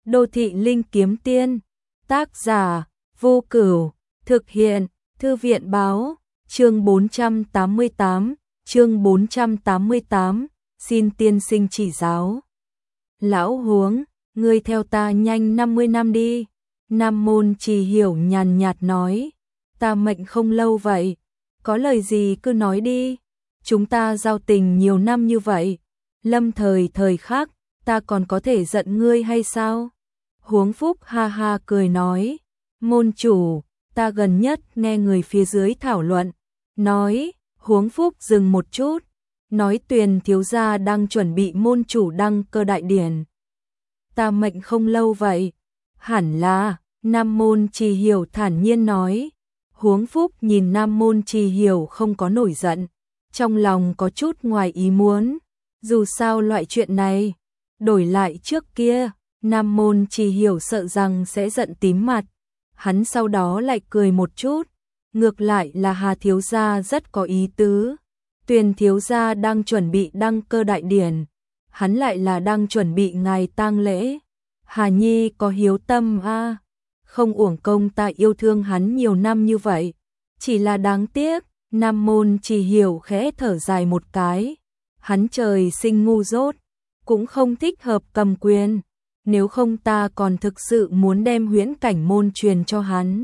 Đô thị linh kiếm tiên, tác giả, Vô Cửu, thực hiện, Thư viện báo, chương 488, xin tiên sinh chỉ giáo. Lão Huống, ngươi theo ta nhanh 50 năm đi. Nam Môn Trì Hiểu nhàn nhạt nói, ta mệnh không lâu vậy, có lời gì cứ nói đi, chúng ta giao tình nhiều năm như vậy, lâm thời khác, ta còn có thể giận ngươi hay sao? Huống Phúc ha ha cười nói, môn chủ, ta gần nhất nghe người phía dưới thảo luận, nói, Huống Phúc dừng một chút, nói Tuyền thiếu gia đang chuẩn bị môn chủ đăng cơ đại điển. Ta mệnh không lâu vậy, hẳn là, Nam Môn Trì Hiểu thản nhiên nói. Huống Phúc nhìn Nam Môn Trì Hiểu không có nổi giận, trong lòng có chút ngoài ý muốn, dù sao loại chuyện này, đổi lại trước kia, Nam Môn Trì Hiểu sợ rằng sẽ giận tím mặt, hắn sau đó lại cười một chút, ngược lại là Hà thiếu gia rất có ý tứ, Tuyền thiếu gia đang chuẩn bị đăng cơ đại điển, hắn lại là đang chuẩn bị ngày tang lễ, Hà Nhi có hiếu tâm a, không uổng công ta yêu thương hắn nhiều năm như vậy, chỉ là đáng tiếc, Nam Môn Trì Hiểu khẽ thở dài một cái, hắn trời sinh ngu dốt, cũng không thích hợp cầm quyền, nếu không ta còn thực sự muốn đem huyễn cảnh môn truyền cho hắn.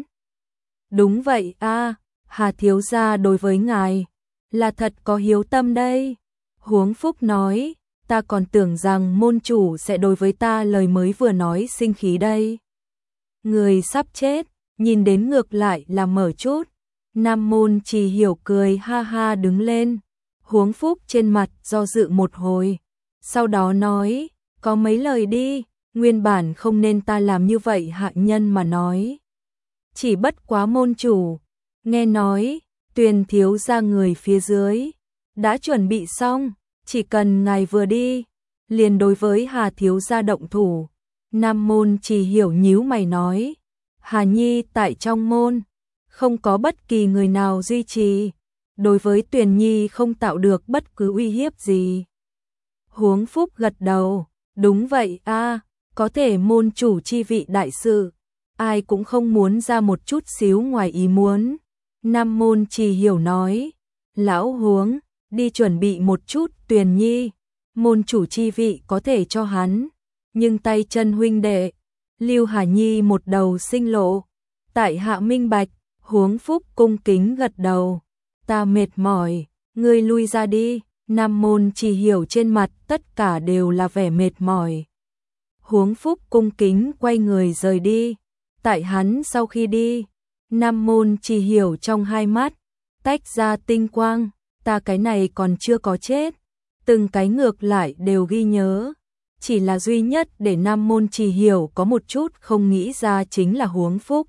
Đúng vậy a, Hà thiếu gia đối với ngài là thật có hiếu tâm đây. Huống Phúc nói, ta còn tưởng rằng môn chủ sẽ đối với ta lời mới vừa nói sinh khí đây. Người sắp chết, nhìn đến ngược lại là mở chút. Nam Môn Trì Hiểu cười ha ha đứng lên. Huống Phúc trên mặt do dự một hồi, sau đó nói, có mấy lời đi, nguyên bản không nên ta làm như vậy hạ nhân mà nói. Chỉ bất quá môn chủ, nghe nói, Tuyền thiếu gia người phía dưới, đã chuẩn bị xong, chỉ cần ngài vừa đi, liền đối với Hà thiếu gia động thủ. Nam Môn Trì Hiểu nhíu mày nói, Hà Nhi tại trong môn, không có bất kỳ người nào duy trì, đối với Tuyền Nhi không tạo được bất cứ uy hiếp gì. Huống Phúc gật đầu, đúng vậy a, có thể môn chủ chi vị đại sự, ai cũng không muốn ra một chút xíu ngoài ý muốn. Nam Môn Trì Hiểu nói, lão Huống, đi chuẩn bị một chút Tuyền Nhi, môn chủ chi vị có thể cho hắn, nhưng tay chân huynh đệ, Lưu Hà Nhi một đầu sinh lộ, tại hạ minh bạch. Huống Phúc cung kính gật đầu, ta mệt mỏi, ngươi lui ra đi. Nam Môn Trì Hiểu trên mặt tất cả đều là vẻ mệt mỏi. Huống Phúc cung kính quay người rời đi, tại hắn sau khi đi, Nam Môn Trì Hiểu trong hai mắt tách ra tinh quang, ta cái này còn chưa có chết, từng cái ngược lại đều ghi nhớ, chỉ là duy nhất để Nam Môn Trì Hiểu có một chút không nghĩ ra chính là Huống Phúc.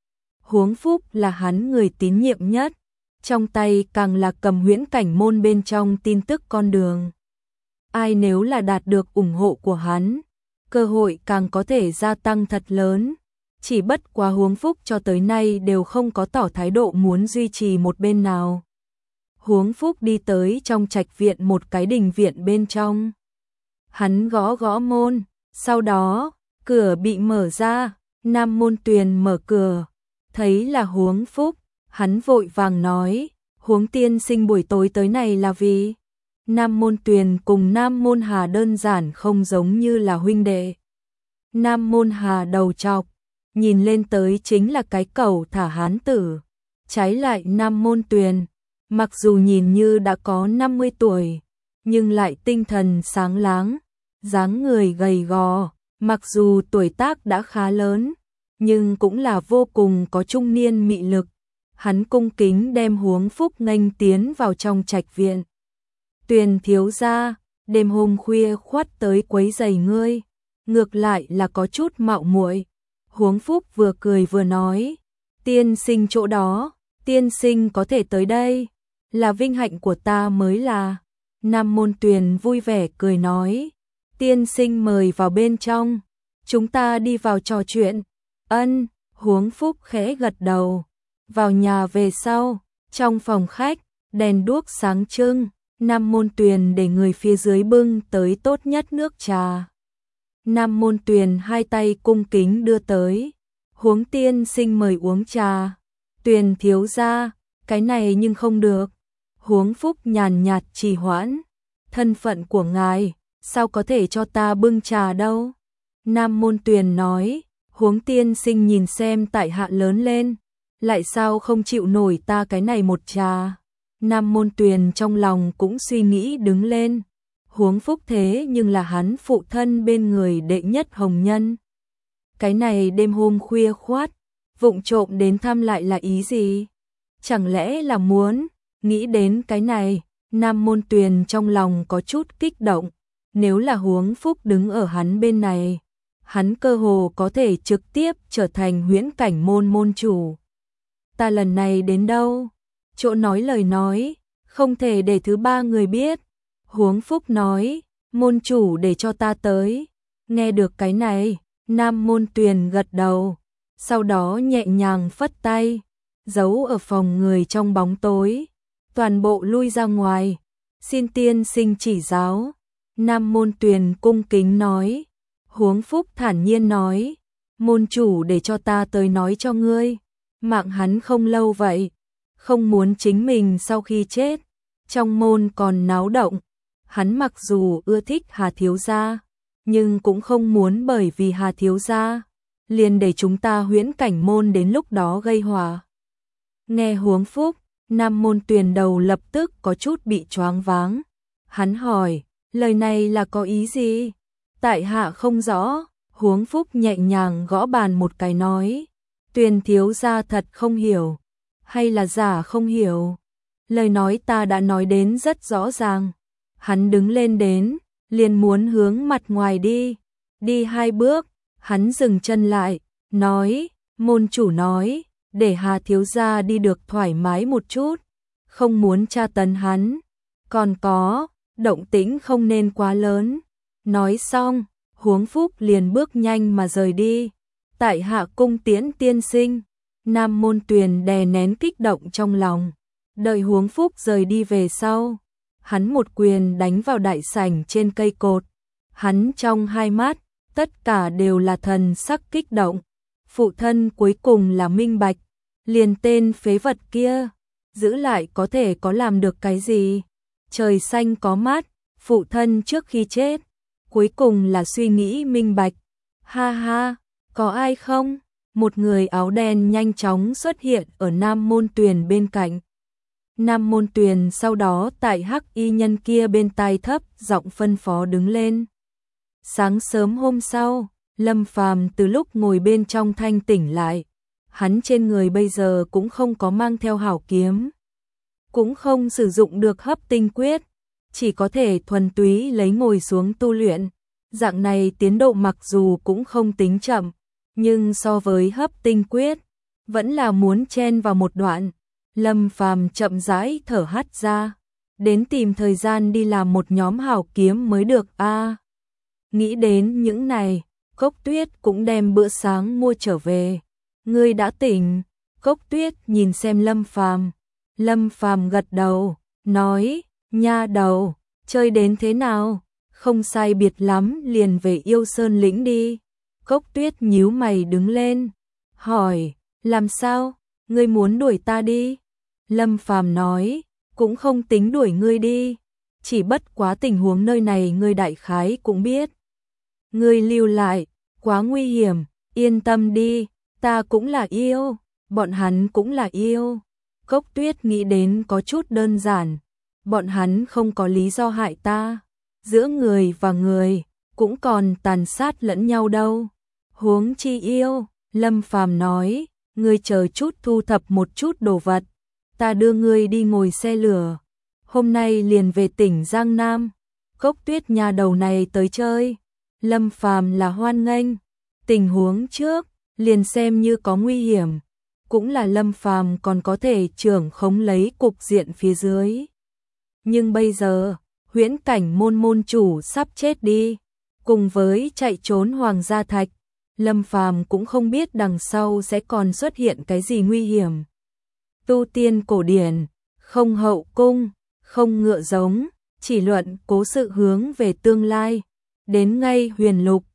Huống Phúc là hắn người tín nhiệm nhất, trong tay càng là cầm huyễn cảnh môn bên trong tin tức con đường. Ai nếu là đạt được ủng hộ của hắn, cơ hội càng có thể gia tăng thật lớn, chỉ bất quá Huống Phúc cho tới nay đều không có tỏ thái độ muốn duy trì một bên nào. Huống Phúc đi tới trong trạch viện một cái đình viện bên trong. Hắn gõ gõ môn, sau đó, cửa bị mở ra, Nam Môn Tuyền mở cửa, thấy là Huống Phúc, hắn vội vàng nói, Huống tiên sinh buổi tối tới này là vì? Nam Môn Tuyền cùng Nam Môn Hà đơn giản không giống như là huynh đệ. Nam Môn Hà đầu chọc, nhìn lên tới chính là cái cẩu thả hán tử. Trái lại Nam Môn Tuyền, mặc dù nhìn như đã có 50 tuổi, nhưng lại tinh thần sáng láng, dáng người gầy gò, mặc dù tuổi tác đã khá lớn, nhưng cũng là vô cùng có trung niên mị lực. Hắn cung kính đem Huống Phúc nghênh tiến vào trong trạch viện. Tuyền thiếu gia, đêm hôm khuya khoắt tới quấy rầy ngươi, ngược lại là có chút mạo muội. Huống Phúc vừa cười vừa nói, tiên sinh chỗ đó, tiên sinh có thể tới đây, là vinh hạnh của ta mới là. Nam Môn Tuyền vui vẻ cười nói, tiên sinh mời vào bên trong, chúng ta đi vào trò chuyện. Ân, Huống Phúc khẽ gật đầu. Vào nhà về sau, trong phòng khách, đèn đuốc sáng trưng, Nam Môn Tuyền để người phía dưới bưng tới tốt nhất nước trà. Nam Môn Tuyền hai tay cung kính đưa tới. Huống tiên sinh mời uống trà. Tuyền thiếu gia, cái này nhưng không được. Huống Phúc nhàn nhạt trì hoãn. Thân phận của ngài, sao có thể cho ta bưng trà đâu? Nam Môn Tuyền nói, Huống tiên sinh nhìn xem tại hạ lớn lên, lại sao không chịu nổi ta cái này một trà. Nam Môn Tuyền trong lòng cũng suy nghĩ đứng lên. Huống Phúc thế nhưng là hắn phụ thân bên người đệ nhất hồng nhân. Cái này đêm hôm khuya khoát, vụng trộm đến thăm lại là ý gì? Chẳng lẽ là muốn, nghĩ đến cái này, Nam Môn Tuyền trong lòng có chút kích động. Nếu là Huống Phúc đứng ở hắn bên này, hắn cơ hồ có thể trực tiếp trở thành huyễn cảnh môn môn chủ. Ta lần này đến đâu? Chỗ nói lời nói, không thể để thứ ba người biết. Huống Phúc nói, môn chủ để cho ta tới. Nghe được cái này, Nam Môn Tuyền gật đầu, sau đó nhẹ nhàng phất tay, giấu ở phòng người trong bóng tối, toàn bộ lui ra ngoài. Xin tiên sinh chỉ giáo. Nam Môn Tuyền cung kính nói. Huống Phúc thản nhiên nói, môn chủ để cho ta tới nói cho ngươi, mạng hắn không lâu vậy, không muốn chính mình sau khi chết, trong môn còn náo động. Hắn mặc dù ưa thích Hà thiếu gia, nhưng cũng không muốn bởi vì Hà thiếu gia liền để chúng ta huyễn cảnh môn đến lúc đó gây hòa. Nghe Huống Phúc, Nam Môn Tuyền đầu lập tức có chút bị choáng váng. Hắn hỏi, lời này là có ý gì? Tại hạ không rõ. Huống Phúc nhẹ nhàng gõ bàn một cái nói, Tuyền thiếu gia thật không hiểu, hay là giả không hiểu? Lời nói ta đã nói đến rất rõ ràng. Hắn đứng lên đến, liền muốn hướng mặt ngoài đi. Đi hai bước, hắn dừng chân lại, nói, môn chủ nói, để Hà thiếu gia đi được thoải mái một chút, không muốn tra tấn hắn. Còn có, động tĩnh không nên quá lớn. Nói xong, Huống Phúc liền bước nhanh mà rời đi. Tại hạ cung tiễn tiên sinh. Nam Môn Tuyền đè nén kích động trong lòng. Đợi Huống Phúc rời đi về sau, hắn một quyền đánh vào đại sảnh trên cây cột. Hắn trong hai mắt, tất cả đều là thần sắc kích động. Phụ thân cuối cùng là minh bạch, liền tên phế vật kia, giữ lại có thể có làm được cái gì? Trời xanh có mắt, phụ thân trước khi chết, cuối cùng là suy nghĩ minh bạch. Ha ha, có ai không? Một người áo đen nhanh chóng xuất hiện ở Nam Môn Tuyền bên cạnh. Nam Môn Tuyền sau đó tại hắc y nhân kia bên tai thấp giọng phân phó đứng lên. Sáng sớm hôm sau, Lâm Phàm từ lúc ngồi bên trong thanh tỉnh lại. Hắn trên người bây giờ cũng không có mang theo hảo kiếm, cũng không sử dụng được hấp tinh quyết, chỉ có thể thuần túy lấy ngồi xuống tu luyện. Dạng này tiến độ mặc dù cũng không tính chậm, nhưng so với hấp tinh quyết, vẫn là muốn chen vào một đoạn. Lâm Phàm chậm rãi thở hắt ra, đến tìm thời gian đi làm một nhóm hảo kiếm mới được a. Nghĩ đến những này, Cốc Tuyết cũng đem bữa sáng mua trở về. Ngươi đã tỉnh? Cốc Tuyết nhìn xem Lâm Phàm. Lâm Phàm gật đầu, nói, nha đầu, chơi đến thế nào? Không sai biệt lắm liền về Yêu Sơn lĩnh đi. Cốc Tuyết nhíu mày đứng lên, hỏi, làm sao? Ngươi muốn đuổi ta đi? Lâm Phàm nói, cũng không tính đuổi ngươi đi, chỉ bất quá tình huống nơi này ngươi đại khái cũng biết. Ngươi lưu lại, quá nguy hiểm, yên tâm đi, ta cũng là yêu, bọn hắn cũng là yêu. Cốc Tuyết nghĩ đến có chút đơn giản, bọn hắn không có lý do hại ta, giữa người và người cũng còn tàn sát lẫn nhau đâu. Huống chi yêu, Lâm Phàm nói, ngươi chờ chút thu thập một chút đồ vật, ta đưa ngươi đi ngồi xe lửa, hôm nay liền về tỉnh Giang Nam. Cốc Tuyết nhà đầu này tới chơi, Lâm Phàm là hoan nghênh. Tình huống trước, liền xem như có nguy hiểm, cũng là Lâm Phàm còn có thể trưởng khống lấy cục diện phía dưới. Nhưng bây giờ, huyễn cảnh môn môn chủ sắp chết đi, cùng với chạy trốn Hoàng Gia Thạch, Lâm Phàm cũng không biết đằng sau sẽ còn xuất hiện cái gì nguy hiểm. Tu tiên cổ điển, không hậu cung, không ngựa giống, chỉ luận cố sự hướng về tương lai, đến ngay huyền lục,